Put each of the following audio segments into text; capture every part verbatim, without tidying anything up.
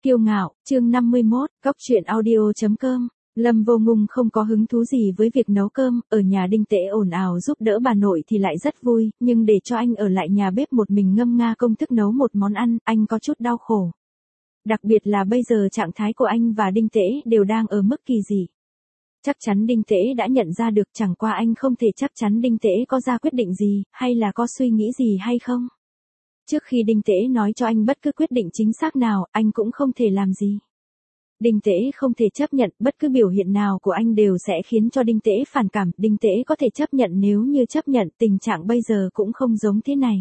Kiêu ngạo, chương năm mươi mốt, góc truyện audio.com. Lâm Vô Ngung không có hứng thú gì với việc nấu cơm, ở nhà Đinh Tễ ồn ào giúp đỡ bà nội thì lại rất vui, nhưng để cho anh ở lại nhà bếp một mình ngâm nga công thức nấu một món ăn, anh có chút đau khổ. Đặc biệt là bây giờ trạng thái của anh và Đinh Tễ đều đang ở mức kỳ dị. Chắc chắn Đinh Tễ đã nhận ra được, chẳng qua anh không thể chắc chắn Đinh Tễ có ra quyết định gì, hay là có suy nghĩ gì hay không. Trước khi Đinh Tễ nói cho anh bất cứ quyết định chính xác nào, anh cũng không thể làm gì. Đinh Tễ không thể chấp nhận, bất cứ biểu hiện nào của anh đều sẽ khiến cho Đinh Tễ phản cảm. Đinh Tễ có thể chấp nhận nếu như chấp nhận tình trạng bây giờ cũng không giống thế này.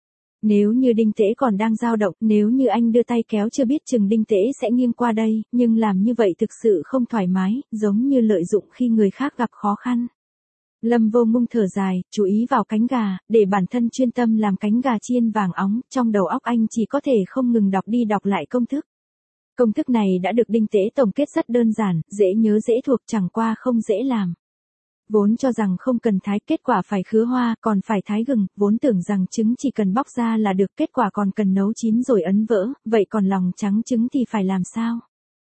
Nếu như Đinh Tễ còn đang dao động, nếu như anh đưa tay kéo chưa biết chừng Đinh Tễ sẽ nghiêng qua đây, nhưng làm như vậy thực sự không thoải mái, giống như lợi dụng khi người khác gặp khó khăn. Lâm Vô Ngung thở dài, chú ý vào cánh gà, để bản thân chuyên tâm làm cánh gà chiên vàng óng, trong đầu óc anh chỉ có thể không ngừng đọc đi đọc lại công thức. Công thức này đã được Đinh Tễ tổng kết rất đơn giản, dễ nhớ dễ thuộc, chẳng qua không dễ làm. Vốn cho rằng không cần thái, kết quả phải khứa hoa, còn phải thái gừng, vốn tưởng rằng trứng chỉ cần bóc ra là được, kết quả còn cần nấu chín rồi ấn vỡ, vậy còn lòng trắng trứng thì phải làm sao?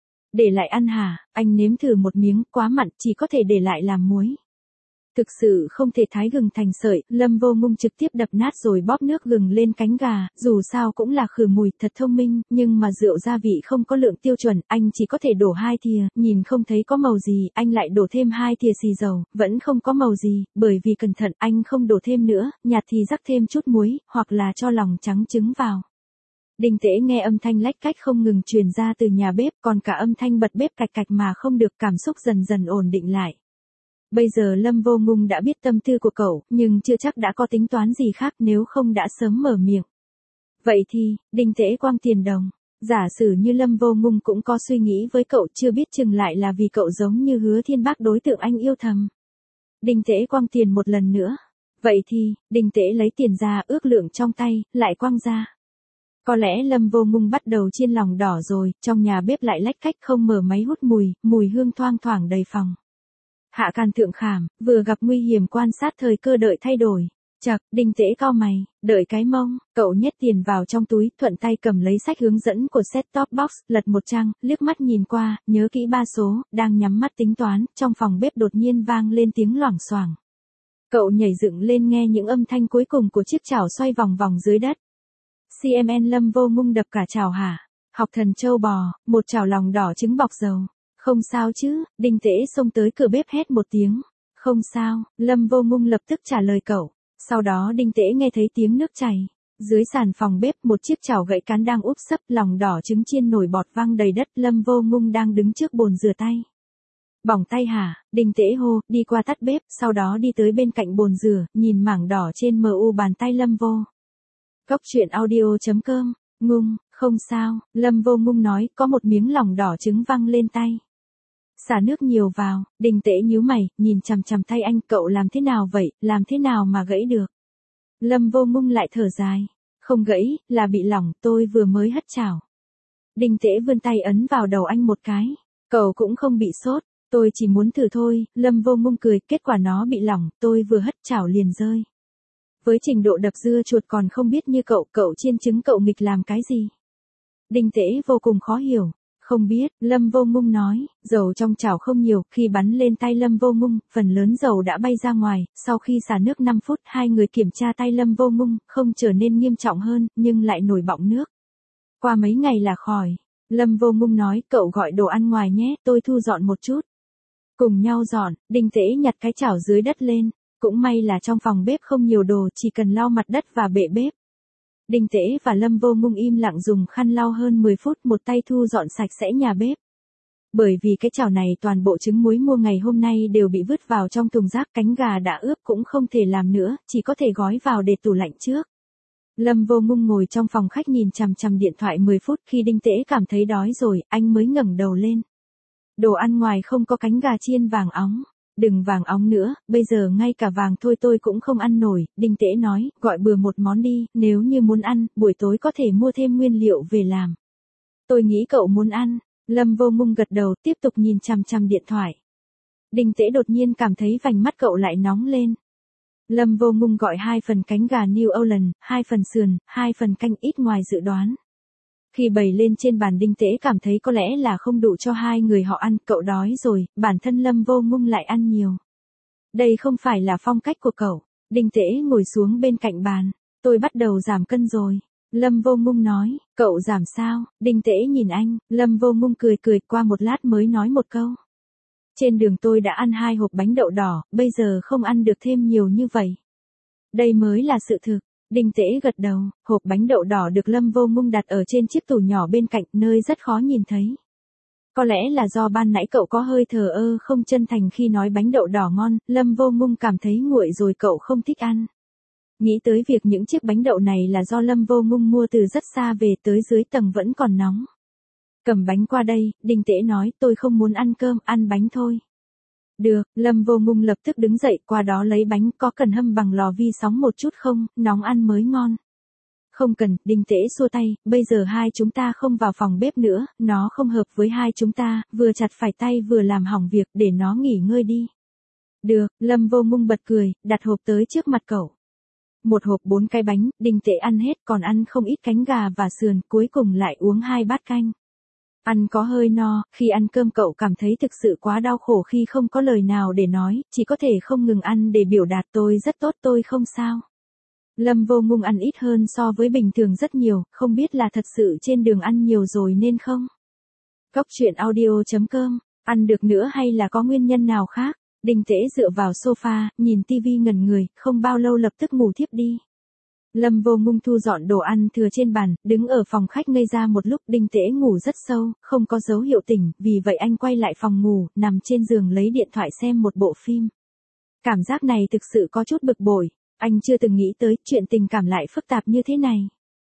Để lại ăn hả? Anh nếm thử một miếng, quá mặn, chỉ có thể để lại làm muối. Thực sự không thể thái gừng thành sợi, Lâm Vô Ngung trực tiếp đập nát rồi bóp nước gừng lên cánh gà, dù sao cũng là khử mùi, thật thông minh, nhưng mà rượu gia vị không có lượng tiêu chuẩn, anh chỉ có thể đổ hai thìa, nhìn không thấy có màu gì, anh lại đổ thêm hai thìa xì dầu, vẫn không có màu gì, bởi vì cẩn thận, anh không đổ thêm nữa, nhạt thì rắc thêm chút muối, hoặc là cho lòng trắng trứng vào. Đinh Tễ nghe âm thanh lách cách không ngừng truyền ra từ nhà bếp, còn cả âm thanh bật bếp cạch cạch mà không được, cảm xúc dần dần ổn định lại. Bây giờ Lâm Vô Ngung đã biết tâm tư của cậu, nhưng chưa chắc đã có tính toán gì khác, nếu không đã sớm mở miệng. Vậy thì, Đinh Tễ quăng tiền đồng. Giả sử như Lâm Vô Ngung cũng có suy nghĩ với cậu, chưa biết chừng lại là vì cậu giống như Hứa Thiên Bác đối tượng anh yêu thầm. Đinh Tễ quăng tiền một lần nữa. Vậy thì, Đinh Tễ lấy tiền ra, ước lượng trong tay, lại quăng ra. Có lẽ Lâm Vô Ngung bắt đầu chiên lòng đỏ rồi, trong nhà bếp lại lách cách không mở máy hút mùi, mùi hương thoang thoảng đầy phòng. Hạ Càn thượng khảm, vừa gặp nguy hiểm quan sát thời cơ đợi thay đổi. Chậc, Đinh Tễ cau mày, đợi cái mông, cậu nhét tiền vào trong túi, thuận tay cầm lấy sách hướng dẫn của set top box, lật một trang, liếc mắt nhìn qua, nhớ kỹ ba số, đang nhắm mắt tính toán, trong phòng bếp đột nhiên vang lên tiếng loảng xoảng. Cậu nhảy dựng lên nghe những âm thanh cuối cùng của chiếc chảo xoay vòng vòng dưới đất. xê em en Lâm Vô Ngung đập cả chảo hả? Học thần châu bò, một chảo lòng đỏ trứng bọc dầu. Không sao chứ, Đinh Tễ xông tới cửa bếp hét một tiếng. Không sao, Lâm Vô Ngung lập tức trả lời cậu. Sau đó Đinh Tễ nghe thấy tiếng nước chảy. Dưới sàn phòng bếp một chiếc chảo gãy cán đang úp sấp, lòng đỏ trứng chiên nổi bọt văng đầy đất. Lâm Vô Ngung đang đứng trước bồn rửa tay. Bỏng tay hả? Đinh Tễ hô, đi qua tắt bếp, sau đó đi tới bên cạnh bồn rửa, nhìn mảng đỏ trên mờ u bàn tay Lâm Vô. Góc truyện audio.com, Ngung, không sao, Lâm Vô Ngung nói, có một miếng lòng đỏ trứng văng lên tay. Xả nước nhiều vào, Đinh Tễ nhíu mày, nhìn chằm chằm tay anh, cậu làm thế nào vậy, làm thế nào mà gãy được. Lâm Vô Ngung lại thở dài, không gãy, là bị lỏng, tôi vừa mới hất chảo. Đinh Tễ vươn tay ấn vào đầu anh một cái, cậu cũng không bị sốt, tôi chỉ muốn thử thôi, Lâm Vô Ngung cười, kết quả nó bị lỏng, tôi vừa hất chảo liền rơi. Với trình độ đập dưa chuột còn không biết như cậu, cậu chiên trứng cậu nghịch làm cái gì? Đinh Tễ vô cùng khó hiểu. Không biết, Lâm Vô Ngung nói, dầu trong chảo không nhiều, khi bắn lên tay Lâm Vô Ngung, phần lớn dầu đã bay ra ngoài, sau khi xả nước năm phút, hai người kiểm tra tay Lâm Vô Ngung, không trở nên nghiêm trọng hơn, nhưng lại nổi bọng nước. Qua mấy ngày là khỏi. Lâm Vô Ngung nói, cậu gọi đồ ăn ngoài nhé, tôi thu dọn một chút. Cùng nhau dọn, Đinh Tễ nhặt cái chảo dưới đất lên, cũng may là trong phòng bếp không nhiều đồ, chỉ cần lau mặt đất và bệ bếp. Đinh Tễ và Lâm Vô Ngung im lặng dùng khăn lau hơn mười phút, một tay thu dọn sạch sẽ nhà bếp. Bởi vì cái chảo này toàn bộ trứng muối mua ngày hôm nay đều bị vứt vào trong thùng rác, cánh gà đã ướp cũng không thể làm nữa, chỉ có thể gói vào để tủ lạnh trước. Lâm Vô Ngung ngồi trong phòng khách nhìn chằm chằm điện thoại mười phút, khi Đinh Tễ cảm thấy đói rồi, anh mới ngẩng đầu lên. Đồ ăn ngoài không có cánh gà chiên vàng óng. Đừng vàng óng nữa, bây giờ ngay cả vàng thôi tôi cũng không ăn nổi, Đinh Tễ nói, gọi bừa một món đi, nếu như muốn ăn, buổi tối có thể mua thêm nguyên liệu về làm. Tôi nghĩ cậu muốn ăn, Lâm Vô Ngung gật đầu, tiếp tục nhìn chằm chằm điện thoại. Đinh Tễ đột nhiên cảm thấy vành mắt cậu lại nóng lên. Lâm Vô Ngung gọi hai phần cánh gà New Orleans, hai phần sườn, hai phần canh ít ngoài dự đoán. Khi bày lên trên bàn Đinh Tễ cảm thấy có lẽ là không đủ cho hai người họ ăn, cậu đói rồi, bản thân Lâm Vô Ngung lại ăn nhiều. Đây không phải là phong cách của cậu. Đinh Tễ ngồi xuống bên cạnh bàn. Tôi bắt đầu giảm cân rồi. Lâm Vô Ngung nói, cậu giảm sao? Đinh Tễ nhìn anh, Lâm Vô Ngung cười cười qua một lát mới nói một câu. Trên đường tôi đã ăn hai hộp bánh đậu đỏ, bây giờ không ăn được thêm nhiều như vậy. Đây mới là sự thực. Đinh Tễ gật đầu, hộp bánh đậu đỏ được Lâm Vô Ngung đặt ở trên chiếc tủ nhỏ bên cạnh, nơi rất khó nhìn thấy. Có lẽ là do ban nãy cậu có hơi thờ ơ không chân thành khi nói bánh đậu đỏ ngon, Lâm Vô Ngung cảm thấy nguội rồi cậu không thích ăn. Nghĩ tới việc những chiếc bánh đậu này là do Lâm Vô Ngung mua từ rất xa về tới dưới tầng vẫn còn nóng. Cầm bánh qua đây, Đinh Tễ nói tôi không muốn ăn cơm, ăn bánh thôi. Được, Lâm Vô Ngung lập tức đứng dậy qua đó lấy bánh, có cần hâm bằng lò vi sóng một chút không, nóng ăn mới ngon. Không cần, Đinh Tễ xua tay, bây giờ hai chúng ta không vào phòng bếp nữa, nó không hợp với hai chúng ta, vừa chặt phải tay vừa làm hỏng việc, để nó nghỉ ngơi đi. Được, Lâm Vô Ngung bật cười, đặt hộp tới trước mặt cậu. Một hộp bốn cái bánh, Đinh Tễ ăn hết còn ăn không ít cánh gà và sườn, cuối cùng lại uống hai bát canh. Ăn có hơi no, khi ăn cơm cậu cảm thấy thực sự quá đau khổ khi không có lời nào để nói, chỉ có thể không ngừng ăn để biểu đạt tôi rất tốt tôi không sao. Lâm Vô Ngung ăn ít hơn so với bình thường rất nhiều, không biết là thật sự trên đường ăn nhiều rồi nên không. Cóc truyện audio chấm com, ăn được nữa hay là có nguyên nhân nào khác? Đinh Tễ dựa vào sofa, nhìn tivi ngẩn người, không bao lâu lập tức ngủ thiếp đi. Lâm Vô Ngung thu dọn đồ ăn thừa trên bàn, đứng ở phòng khách ngây ra một lúc. Đinh Tễ ngủ rất sâu, không có dấu hiệu tỉnh, vì vậy anh quay lại phòng ngủ, nằm trên giường lấy điện thoại xem một bộ phim. Cảm giác này thực sự có chút bực bội, anh chưa từng nghĩ tới chuyện tình cảm lại phức tạp như thế này.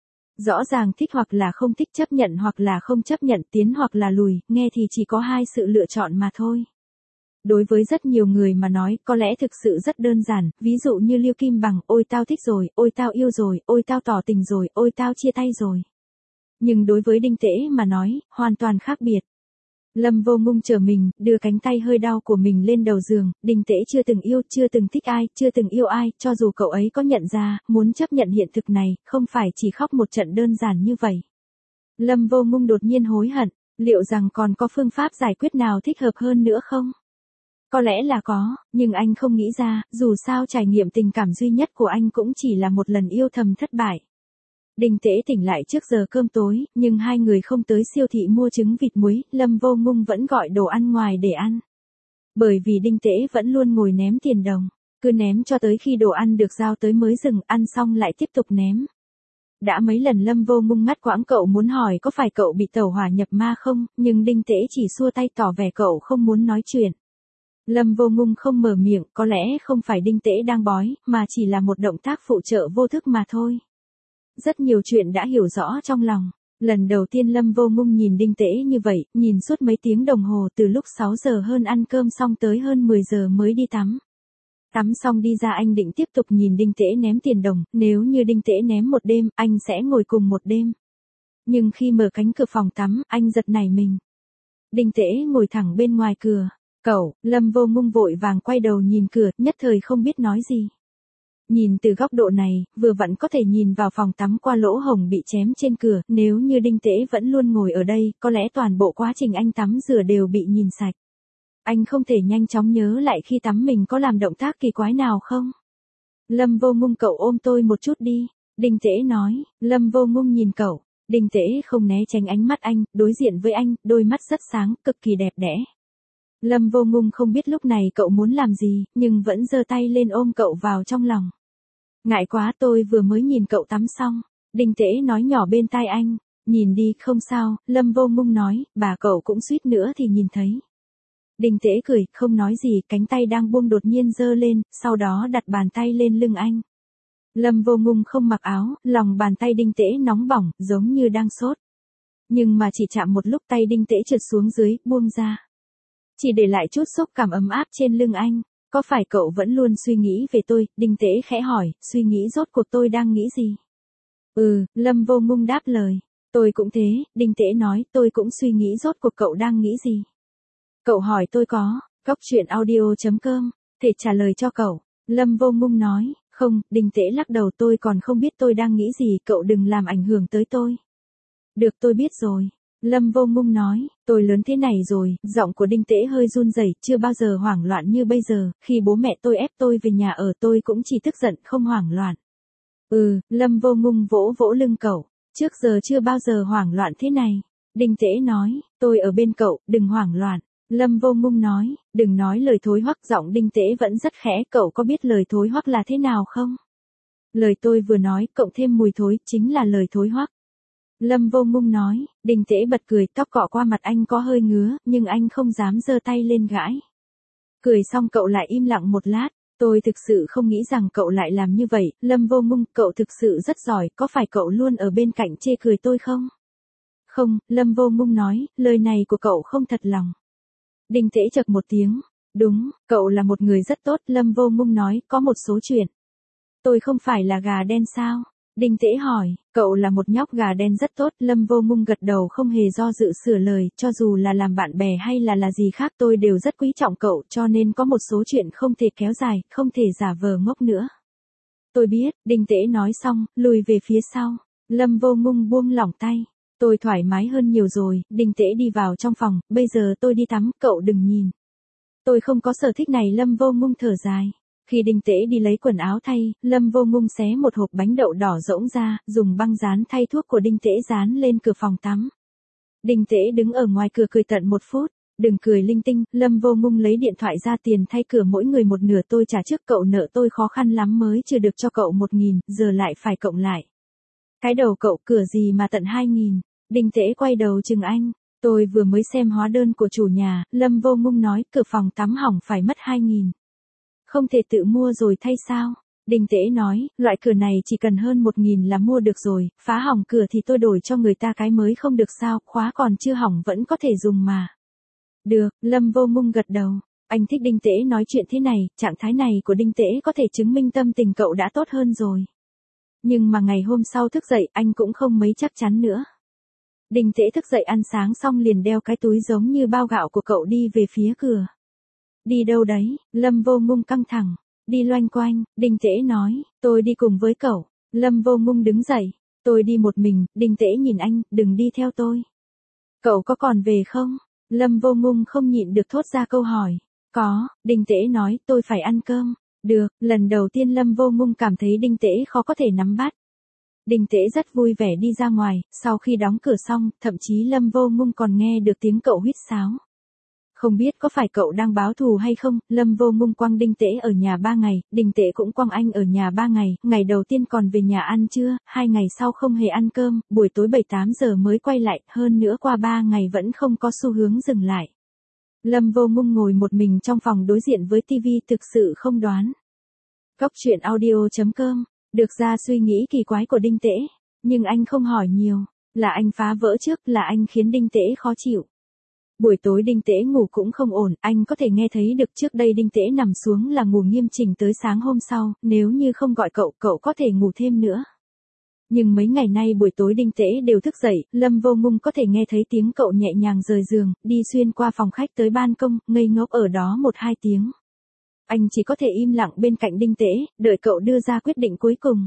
Rõ ràng thích hoặc là không thích, chấp nhận hoặc là không chấp nhận, tiến hoặc là lùi, nghe thì chỉ có hai sự lựa chọn mà thôi. Đối với rất nhiều người mà nói, có lẽ thực sự rất đơn giản, ví dụ như Lưu Kim Bằng, ôi tao thích rồi, ôi tao yêu rồi, ôi tao tỏ tình rồi, ôi tao chia tay rồi. Nhưng đối với Đinh Tễ mà nói, hoàn toàn khác biệt. Lâm Vô Ngung chờ mình, đưa cánh tay hơi đau của mình lên đầu giường, Đinh Tễ chưa từng yêu, chưa từng thích ai, chưa từng yêu ai, cho dù cậu ấy có nhận ra, muốn chấp nhận hiện thực này, không phải chỉ khóc một trận đơn giản như vậy. Lâm Vô Ngung đột nhiên hối hận, liệu rằng còn có phương pháp giải quyết nào thích hợp hơn nữa không? Có lẽ là có, nhưng anh không nghĩ ra, dù sao trải nghiệm tình cảm duy nhất của anh cũng chỉ là một lần yêu thầm thất bại. Đinh Tễ tỉnh lại trước giờ cơm tối, nhưng hai người không tới siêu thị mua trứng vịt muối, Lâm Vô Ngung vẫn gọi đồ ăn ngoài để ăn. Bởi vì Đinh Tễ vẫn luôn ngồi ném tiền đồng, cứ ném cho tới khi đồ ăn được giao tới mới dừng, ăn xong lại tiếp tục ném. Đã mấy lần Lâm Vô Ngung ngắt quãng cậu muốn hỏi có phải cậu bị tẩu hỏa nhập ma không, nhưng Đinh Tễ chỉ xua tay tỏ vẻ cậu không muốn nói chuyện. Lâm Vô Ngung không mở miệng, có lẽ không phải Đinh Tễ đang bói, mà chỉ là một động tác phụ trợ vô thức mà thôi. Rất nhiều chuyện đã hiểu rõ trong lòng. Lần đầu tiên Lâm Vô Ngung nhìn Đinh Tễ như vậy, nhìn suốt mấy tiếng đồng hồ từ lúc sáu giờ hơn ăn cơm xong tới hơn mười giờ mới đi tắm. Tắm xong đi ra anh định tiếp tục nhìn Đinh Tễ ném tiền đồng, nếu như Đinh Tễ ném một đêm, anh sẽ ngồi cùng một đêm. Nhưng khi mở cánh cửa phòng tắm, anh giật nảy mình. Đinh Tễ ngồi thẳng bên ngoài cửa. Cậu, Lâm Vô Ngung vội vàng quay đầu nhìn cửa, nhất thời không biết nói gì. Nhìn từ góc độ này, vừa vặn có thể nhìn vào phòng tắm qua lỗ hổng bị chém trên cửa, nếu như Đinh Tễ vẫn luôn ngồi ở đây, có lẽ toàn bộ quá trình anh tắm rửa đều bị nhìn sạch. Anh không thể nhanh chóng nhớ lại khi tắm mình có làm động tác kỳ quái nào không? Lâm Vô Ngung cậu ôm tôi một chút đi, Đinh Tễ nói. Lâm Vô Ngung nhìn cậu, Đinh Tễ không né tránh ánh mắt anh, đối diện với anh, đôi mắt rất sáng, cực kỳ đẹp đẽ. Lâm Vô Ngung không biết lúc này cậu muốn làm gì, nhưng vẫn giơ tay lên ôm cậu vào trong lòng. Ngại quá, tôi vừa mới nhìn cậu tắm xong. Đinh Tễ nói nhỏ bên tai anh. Nhìn đi, không sao, Lâm Vô Ngung nói, bà cậu cũng suýt nữa thì nhìn thấy. Đinh Tễ cười, không nói gì, cánh tay đang buông đột nhiên giơ lên, sau đó đặt bàn tay lên lưng anh. Lâm Vô Ngung không mặc áo, lòng bàn tay Đinh Tễ nóng bỏng, giống như đang sốt. Nhưng mà chỉ chạm một lúc tay Đinh Tễ trượt xuống dưới, buông ra. Chỉ để lại chút xúc cảm ấm áp trên lưng anh. Có phải cậu vẫn luôn suy nghĩ về tôi? Đinh Tễ khẽ hỏi, suy nghĩ rốt cuộc tôi đang nghĩ gì? Ừ, Lâm Vô Ngung đáp lời. Tôi cũng thế, Đinh Tễ nói, tôi cũng suy nghĩ rốt cuộc cậu đang nghĩ gì? Cậu hỏi tôi có, cóc truyện audio chấm com, thể trả lời cho cậu. Lâm Vô Ngung nói, không, Đinh Tễ lắc đầu, tôi còn không biết tôi đang nghĩ gì, cậu đừng làm ảnh hưởng tới tôi. Được tôi biết rồi. Lâm Vô Ngung nói, tôi lớn thế này rồi, giọng của Đinh Tễ hơi run rẩy, chưa bao giờ hoảng loạn như bây giờ, khi bố mẹ tôi ép tôi về nhà ở tôi cũng chỉ tức giận không hoảng loạn. Ừ, Lâm Vô Ngung vỗ vỗ lưng cậu, trước giờ chưa bao giờ hoảng loạn thế này. Đinh Tễ nói, tôi ở bên cậu, đừng hoảng loạn. Lâm Vô Ngung nói, đừng nói lời thối hoắc, giọng Đinh Tễ vẫn rất khẽ, cậu có biết lời thối hoắc là thế nào không? Lời tôi vừa nói, cộng thêm mùi thối, chính là lời thối hoắc. Lâm Vô Ngung nói, Đinh Tễ bật cười, tóc cọ qua mặt anh có hơi ngứa, nhưng anh không dám giơ tay lên gãi. Cười xong cậu lại im lặng một lát, tôi thực sự không nghĩ rằng cậu lại làm như vậy, Lâm Vô Ngung, cậu thực sự rất giỏi, có phải cậu luôn ở bên cạnh chê cười tôi không? Không, Lâm Vô Ngung nói, lời này của cậu không thật lòng. Đinh Tễ chậc một tiếng, đúng, cậu là một người rất tốt, Lâm Vô Ngung nói, có một số chuyện. Tôi không phải là gà đen sao? Đinh Tễ hỏi, cậu là một nhóc gà đen rất tốt, Lâm Vô Ngung gật đầu không hề do dự sửa lời, cho dù là làm bạn bè hay là là gì khác tôi đều rất quý trọng cậu, cho nên có một số chuyện không thể kéo dài, không thể giả vờ ngốc nữa. Tôi biết, Đinh Tễ nói xong, lùi về phía sau, Lâm Vô Ngung buông lỏng tay, tôi thoải mái hơn nhiều rồi, Đinh Tễ đi vào trong phòng, bây giờ tôi đi tắm, cậu đừng nhìn. Tôi không có sở thích này, Lâm Vô Ngung thở dài. Khi Đinh Tễ đi lấy quần áo thay, Lâm Vô Ngung xé một hộp bánh đậu đỏ rỗng ra, dùng băng dán thay thuốc của Đinh Tễ dán lên cửa phòng tắm. Đinh Tễ đứng ở ngoài cửa cười tận một phút, đừng cười linh tinh, Lâm Vô Ngung lấy điện thoại ra, tiền thay cửa mỗi người một nửa, tôi trả trước cậu, nợ tôi khó khăn lắm mới chưa được cho cậu một nghìn, giờ lại phải cộng lại. Cái đầu cậu, cửa gì mà tận hai nghìn, Đinh Tễ quay đầu chừng anh, tôi vừa mới xem hóa đơn của chủ nhà, Lâm Vô Ngung nói, cửa phòng tắm hỏng phải mất hai nghìn. Không thể tự mua rồi thay sao? Đinh Tễ nói, loại cửa này chỉ cần hơn một nghìn là mua được rồi, phá hỏng cửa thì tôi đổi cho người ta cái mới không được sao, khóa còn chưa hỏng vẫn có thể dùng mà. Được, Lâm Vô Ngung gật đầu, anh thích Đinh Tễ nói chuyện thế này, trạng thái này của Đinh Tễ có thể chứng minh tâm tình cậu đã tốt hơn rồi. Nhưng mà ngày hôm sau thức dậy anh cũng không mấy chắc chắn nữa. Đinh Tễ thức dậy ăn sáng xong liền đeo cái túi giống như bao gạo của cậu đi về phía cửa. Đi đâu đấy? Lâm Vô Ngung căng thẳng. Đi loanh quanh, Đinh Tễ nói, tôi đi cùng với cậu. Lâm Vô Ngung đứng dậy, tôi đi một mình, Đinh Tễ nhìn anh, đừng đi theo tôi. Cậu có còn về không? Lâm Vô Ngung không nhịn được thốt ra câu hỏi. Có, Đinh Tễ nói, tôi phải ăn cơm. Được, lần đầu tiên Lâm Vô Ngung cảm thấy Đinh Tễ khó có thể nắm bắt. Đinh Tễ rất vui vẻ đi ra ngoài, sau khi đóng cửa xong, thậm chí Lâm Vô Ngung còn nghe được tiếng cậu huýt sáo. Không biết có phải cậu đang báo thù hay không, Lâm Vô Ngung quăng Đinh Tễ ở nhà ba ngày, Đinh Tễ cũng quăng anh ở nhà ba ngày, ngày đầu tiên còn về nhà ăn trưa, hai ngày sau không hề ăn cơm, buổi tối bảy tám giờ mới quay lại, hơn nữa qua ba ngày vẫn không có xu hướng dừng lại. Lâm Vô Ngung ngồi một mình trong phòng đối diện với tivi thực sự không đoán. Cóc truyện audio chấm com, được ra suy nghĩ kỳ quái của Đinh Tễ, nhưng anh không hỏi nhiều, là anh phá vỡ trước, là anh khiến Đinh Tễ khó chịu. Buổi tối Đinh Tễ ngủ cũng không ổn, anh có thể nghe thấy được trước đây Đinh Tễ nằm xuống là ngủ nghiêm chỉnh tới sáng hôm sau, nếu như không gọi cậu, cậu có thể ngủ thêm nữa. Nhưng mấy ngày nay buổi tối Đinh Tễ đều thức dậy, Lâm Vô Ngung có thể nghe thấy tiếng cậu nhẹ nhàng rời giường, đi xuyên qua phòng khách tới ban công, ngây ngốc ở đó một hai tiếng. Anh chỉ có thể im lặng bên cạnh Đinh Tễ, đợi cậu đưa ra quyết định cuối cùng.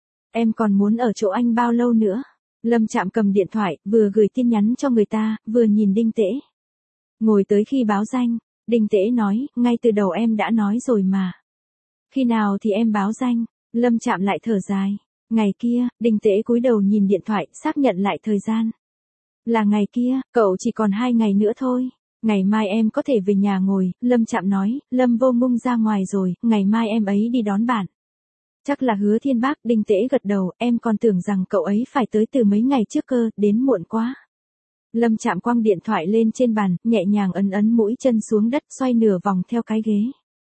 Em còn muốn ở chỗ anh bao lâu nữa? Lâm Trạm cầm điện thoại, vừa gửi tin nhắn cho người ta, vừa nhìn Đinh Tễ. Ngồi tới khi báo danh, Đinh Tễ nói, ngay từ đầu em đã nói rồi mà. Khi nào thì em báo danh? Lâm Trạm lại thở dài. Ngày kia, Đinh Tễ cúi đầu nhìn điện thoại, xác nhận lại thời gian. Là ngày kia, cậu chỉ còn hai ngày nữa thôi. Ngày mai em có thể về nhà ngồi, Lâm Trạm nói, Lâm Vô Ngung ra ngoài rồi, ngày mai em ấy đi đón bạn. Chắc là Hứa Thiên Bác, Đinh Tễ gật đầu, em còn tưởng rằng cậu ấy phải tới từ mấy ngày trước cơ, đến muộn quá. Lâm Trạm quăng điện thoại lên trên bàn, nhẹ nhàng ấn ấn mũi chân xuống đất, xoay nửa vòng theo cái ghế.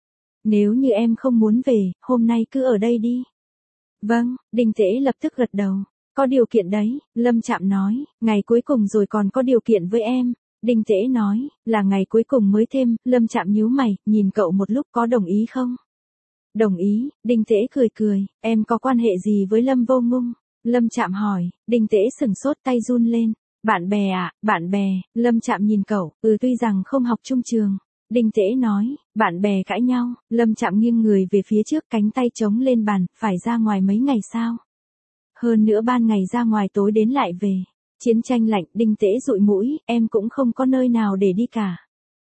Nếu như em không muốn về, hôm nay cứ ở đây đi. Vâng, Đinh Tễ lập tức gật đầu. Có điều kiện đấy, Lâm Trạm nói, ngày cuối cùng rồi còn có điều kiện với em. Đinh Tễ nói, là ngày cuối cùng mới thêm, Lâm Trạm nhíu mày, nhìn cậu một lúc, có đồng ý không? Đồng ý, Đinh Tễ cười cười, em có quan hệ gì với Lâm Vô Ngung? Lâm Trạm hỏi, Đinh Tễ sừng sốt, tay run lên. Bạn bè à, bạn bè, Lâm Trạm nhìn cậu, ừ tuy rằng không học chung trường. Đinh Tễ nói, bạn bè cãi nhau, Lâm Trạm nghiêng người về phía trước, cánh tay chống lên bàn, phải ra ngoài mấy ngày sao? Hơn nữa ban ngày ra ngoài tối đến lại về. Chiến tranh lạnh, Đinh Tễ dụi mũi, em cũng không có nơi nào để đi cả.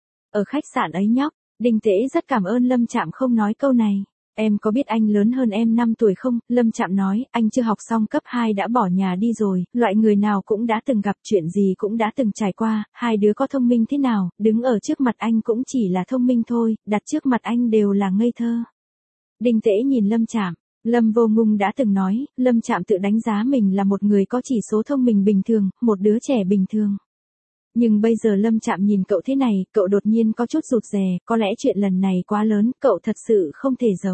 Ở khách sạn ấy nhóc, Đinh Tễ rất cảm ơn Lâm Trạm không nói câu này. Em có biết anh lớn hơn em năm tuổi không? Lâm Trạm nói, anh chưa học xong cấp hai đã bỏ nhà đi rồi, loại người nào cũng đã từng gặp chuyện gì cũng đã từng trải qua, hai đứa có thông minh thế nào, đứng ở trước mặt anh cũng chỉ là thông minh thôi, đặt trước mặt anh đều là ngây thơ. Đinh Tễ nhìn Lâm Trạm. Lâm Vô Ngung đã từng nói, Lâm Trạm tự đánh giá mình là một người có chỉ số thông minh bình thường, một đứa trẻ bình thường. Nhưng bây giờ Lâm Trạm nhìn cậu thế này, cậu đột nhiên có chút rụt rè, có lẽ chuyện lần này quá lớn, cậu thật sự không thể giấu.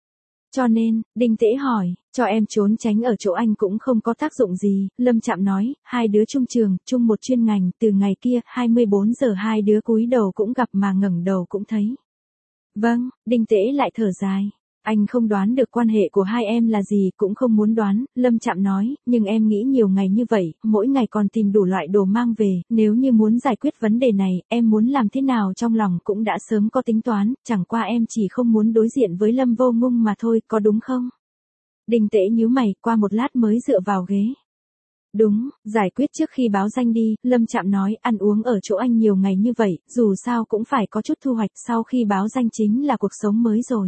Cho nên, Đinh Tễ hỏi, cho em trốn tránh ở chỗ anh cũng không có tác dụng gì, Lâm Trạm nói, hai đứa chung trường, chung một chuyên ngành, từ ngày kia, hai mươi bốn giờ hai đứa cúi đầu cũng gặp mà ngẩng đầu cũng thấy. Vâng, Đinh Tễ lại thở dài. Anh không đoán được quan hệ của hai em là gì, cũng không muốn đoán, Lâm Trạm nói, nhưng em nghĩ nhiều ngày như vậy, mỗi ngày còn tìm đủ loại đồ mang về, nếu như muốn giải quyết vấn đề này, em muốn làm thế nào trong lòng cũng đã sớm có tính toán, chẳng qua em chỉ không muốn đối diện với Lâm Vô Ngung mà thôi, có đúng không? Đinh Tễ nhíu mày, qua một lát mới dựa vào ghế. Đúng, giải quyết trước khi báo danh đi, Lâm Trạm nói, ăn uống ở chỗ anh nhiều ngày như vậy, dù sao cũng phải có chút thu hoạch, sau khi báo danh chính là cuộc sống mới rồi.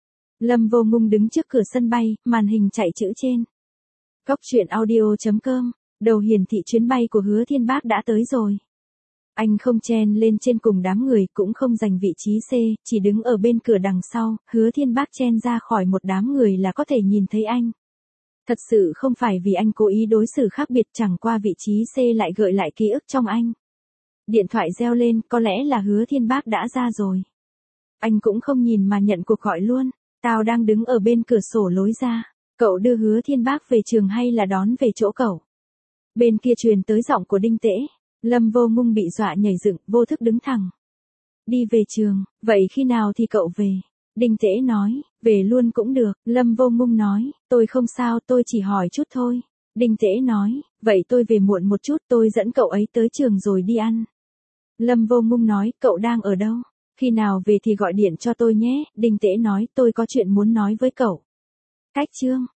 Lâm Vô Ngung đứng trước cửa sân bay, màn hình chạy chữ trên. Cóc truyện audio chấm com, đầu hiển thị chuyến bay của Hứa Thiên Bác đã tới rồi. Anh không chen lên trên cùng đám người, cũng không giành vị trí C, chỉ đứng ở bên cửa đằng sau, Hứa Thiên Bác chen ra khỏi một đám người là có thể nhìn thấy anh. Thật sự không phải vì anh cố ý đối xử khác biệt, chẳng qua vị trí C lại gợi lại ký ức trong anh. Điện thoại reo lên, có lẽ là Hứa Thiên Bác đã ra rồi. Anh cũng không nhìn mà nhận cuộc gọi luôn. Tao đang đứng ở bên cửa sổ lối ra. Cậu đưa Hứa Thiên Bác về trường hay là đón về chỗ cậu? Bên kia truyền tới giọng của Đinh Tễ. Lâm Vô Ngung bị dọa nhảy dựng, vô thức đứng thẳng. Đi về trường, vậy khi nào thì cậu về? Đinh Tễ nói, về luôn cũng được. Lâm Vô Ngung nói, tôi không sao, tôi chỉ hỏi chút thôi. Đinh Tễ nói, vậy tôi về muộn một chút, tôi dẫn cậu ấy tới trường rồi đi ăn. Lâm Vô Ngung nói, cậu đang ở đâu? Khi nào về thì gọi điện cho tôi nhé, Đinh Tễ nói, tôi có chuyện muốn nói với cậu. Cách chương.